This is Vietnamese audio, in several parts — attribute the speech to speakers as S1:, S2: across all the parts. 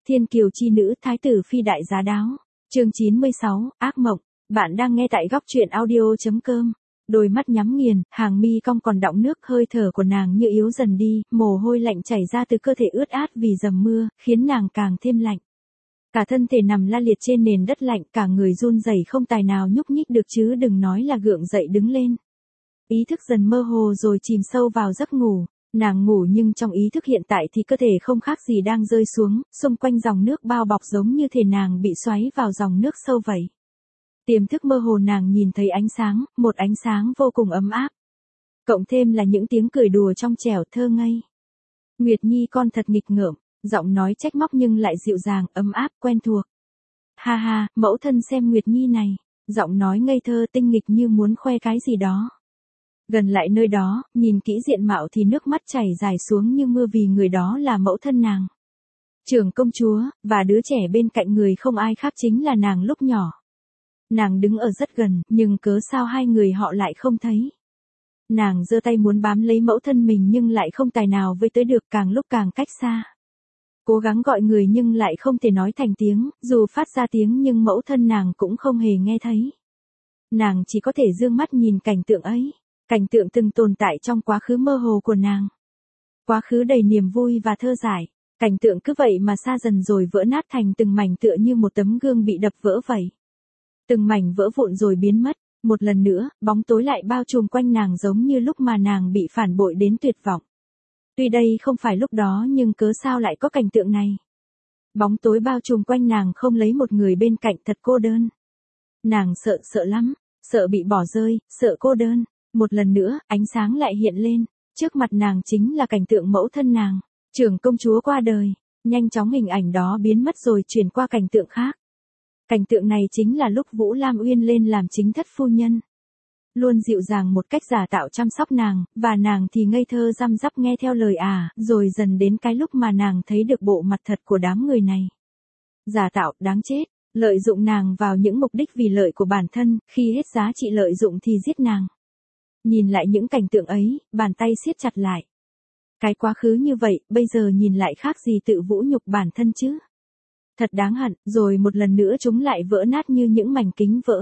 S1: Thiên kiều chi nữ, thái tử phi đại giá đáo. Chương 96, ác mộng. Bạn đang nghe tại góc truyện audio.com. Đôi mắt nhắm nghiền, hàng mi cong còn đọng nước, hơi thở của nàng như yếu dần đi, mồ hôi lạnh chảy ra từ cơ thể ướt át vì dầm mưa, khiến nàng càng thêm lạnh. Cả thân thể nằm la liệt trên nền đất lạnh, cả người run rẩy không tài nào nhúc nhích được chứ đừng nói là gượng dậy đứng lên. Ý thức dần mơ hồ rồi chìm sâu vào giấc ngủ. Nàng ngủ nhưng trong ý thức hiện tại thì cơ thể không khác gì đang rơi xuống, xung quanh dòng nước bao bọc giống như thể nàng bị xoáy vào dòng nước sâu vậy. Tiềm thức mơ hồ nàng nhìn thấy ánh sáng, một ánh sáng vô cùng ấm áp. Cộng thêm là những tiếng cười đùa trong trẻo thơ ngây. Nguyệt Nhi con thật nghịch ngợm, giọng nói trách móc nhưng lại dịu dàng, ấm áp, quen thuộc. Ha ha, mẫu thân xem Nguyệt Nhi này, giọng nói ngây thơ tinh nghịch như muốn khoe cái gì đó. Gần lại nơi đó, nhìn kỹ diện mạo thì nước mắt chảy dài xuống như mưa vì người đó là mẫu thân nàng. Trưởng công chúa, và đứa trẻ bên cạnh người không ai khác chính là nàng lúc nhỏ. Nàng đứng ở rất gần, nhưng cớ sao hai người họ lại không thấy. Nàng giơ tay muốn bám lấy mẫu thân mình nhưng lại không tài nào với tới được, càng lúc càng cách xa. Cố gắng gọi người nhưng lại không thể nói thành tiếng, dù phát ra tiếng nhưng mẫu thân nàng cũng không hề nghe thấy. Nàng chỉ có thể dương mắt nhìn cảnh tượng ấy. Cảnh tượng từng tồn tại trong quá khứ mơ hồ của nàng. Quá khứ đầy niềm vui và thơ dại. Cảnh tượng cứ vậy mà xa dần rồi vỡ nát thành từng mảnh tựa như một tấm gương bị đập vỡ vậy. Từng mảnh vỡ vụn rồi biến mất. Một lần nữa, bóng tối lại bao trùm quanh nàng giống như lúc mà nàng bị phản bội đến tuyệt vọng. Tuy đây không phải lúc đó nhưng cớ sao lại có cảnh tượng này. Bóng tối bao trùm quanh nàng không lấy một người bên cạnh, thật cô đơn. Nàng sợ lắm, sợ bị bỏ rơi, sợ cô đơn. Một lần nữa, ánh sáng lại hiện lên, trước mặt nàng chính là cảnh tượng mẫu thân nàng, trưởng công chúa qua đời, nhanh chóng hình ảnh đó biến mất rồi chuyển qua cảnh tượng khác. Cảnh tượng này chính là lúc Vũ Lam Uyên lên làm chính thất phu nhân. Luôn dịu dàng một cách giả tạo chăm sóc nàng, và nàng thì ngây thơ răm rắp nghe theo lời rồi dần đến cái lúc mà nàng thấy được bộ mặt thật của đám người này. Giả tạo, đáng chết, lợi dụng nàng vào những mục đích vì lợi của bản thân, khi hết giá trị lợi dụng thì giết nàng. Nhìn lại những cảnh tượng ấy, bàn tay siết chặt lại. Cái quá khứ như vậy, bây giờ nhìn lại khác gì tự vũ nhục bản thân chứ. Thật đáng hận, rồi một lần nữa chúng lại vỡ nát như những mảnh kính vỡ.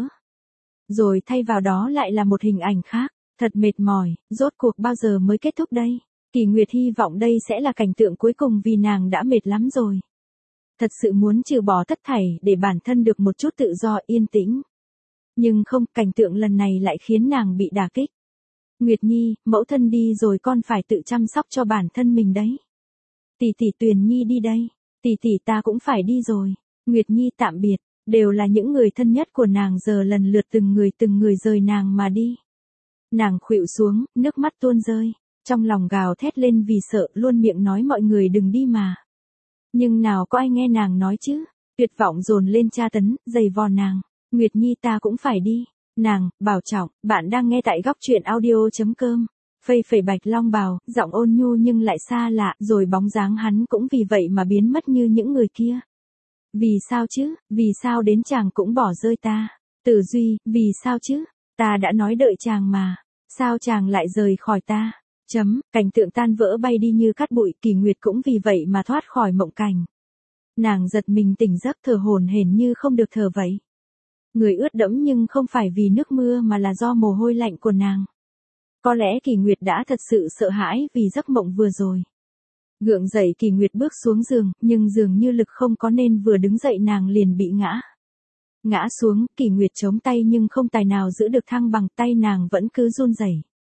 S1: Rồi thay vào đó lại là một hình ảnh khác, thật mệt mỏi, rốt cuộc bao giờ mới kết thúc đây? Kỳ Nguyệt hy vọng đây sẽ là cảnh tượng cuối cùng vì nàng đã mệt lắm rồi. Thật sự muốn trừ bỏ tất thảy để bản thân được một chút tự do yên tĩnh. Nhưng không, cảnh tượng lần này lại khiến nàng bị đả kích. Nguyệt Nhi, mẫu thân đi rồi con phải tự chăm sóc cho bản thân mình đấy. Tỷ tỷ Tuyền Nhi đi đây, tỷ tỷ ta cũng phải đi rồi. Nguyệt Nhi tạm biệt, đều là những người thân nhất của nàng giờ lần lượt từng người rời nàng mà đi. Nàng khuỵu xuống, nước mắt tuôn rơi, trong lòng gào thét lên vì sợ, luôn miệng nói mọi người đừng đi mà. Nhưng nào có ai nghe nàng nói chứ, tuyệt vọng dồn lên tra tấn, giày vò nàng. Nguyệt Nhi ta cũng phải đi. Nàng, Bảo Trọng, bạn đang nghe tại góc truyện audio.com. Phây phẩy Bạch Long bào, giọng ôn nhu nhưng lại xa lạ, rồi bóng dáng hắn cũng vì vậy mà biến mất như những người kia. Vì sao chứ, vì sao đến chàng cũng bỏ rơi ta? Tử Duy, vì sao chứ? Ta đã nói đợi chàng mà. Sao chàng lại rời khỏi ta? Cảnh tượng tan vỡ bay đi như cát bụi, Kỳ Nguyệt cũng vì vậy mà thoát khỏi mộng cảnh. Nàng giật mình tỉnh giấc thở hổn hển như không được thở vậy. Người ướt đẫm nhưng không phải vì nước mưa mà là do mồ hôi lạnh của nàng. Có lẽ Kỳ Nguyệt đã thật sự sợ hãi vì giấc mộng vừa rồi. Gượng dậy Kỳ Nguyệt bước xuống giường, nhưng dường như lực không có nên vừa đứng dậy nàng liền bị ngã. Ngã xuống, Kỳ Nguyệt chống tay nhưng không tài nào giữ được thăng bằng, tay nàng vẫn cứ run rẩy.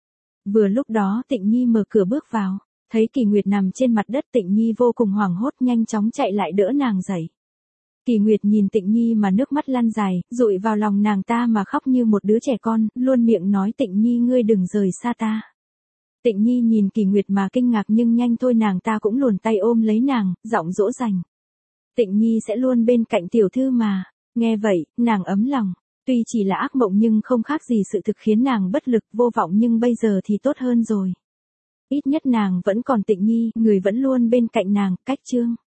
S1: Vừa lúc đó Tịnh Nhi mở cửa bước vào, thấy Kỳ Nguyệt nằm trên mặt đất, Tịnh Nhi vô cùng hoảng hốt nhanh chóng chạy lại đỡ nàng dậy. Kỳ Nguyệt nhìn Tịnh Nhi mà nước mắt lăn dài, dụi vào lòng nàng ta mà khóc như một đứa trẻ con, luôn miệng nói Tịnh Nhi ngươi đừng rời xa ta. Tịnh Nhi nhìn Kỳ Nguyệt mà kinh ngạc nhưng nhanh thôi nàng ta cũng luồn tay ôm lấy nàng, giọng dỗ dành. Tịnh Nhi sẽ luôn bên cạnh tiểu thư mà. Nghe vậy, nàng ấm lòng. Tuy chỉ là ác mộng nhưng không khác gì sự thực khiến nàng bất lực vô vọng nhưng bây giờ thì tốt hơn rồi. Ít nhất nàng vẫn còn Tịnh Nhi, người vẫn luôn bên cạnh nàng, cách chương.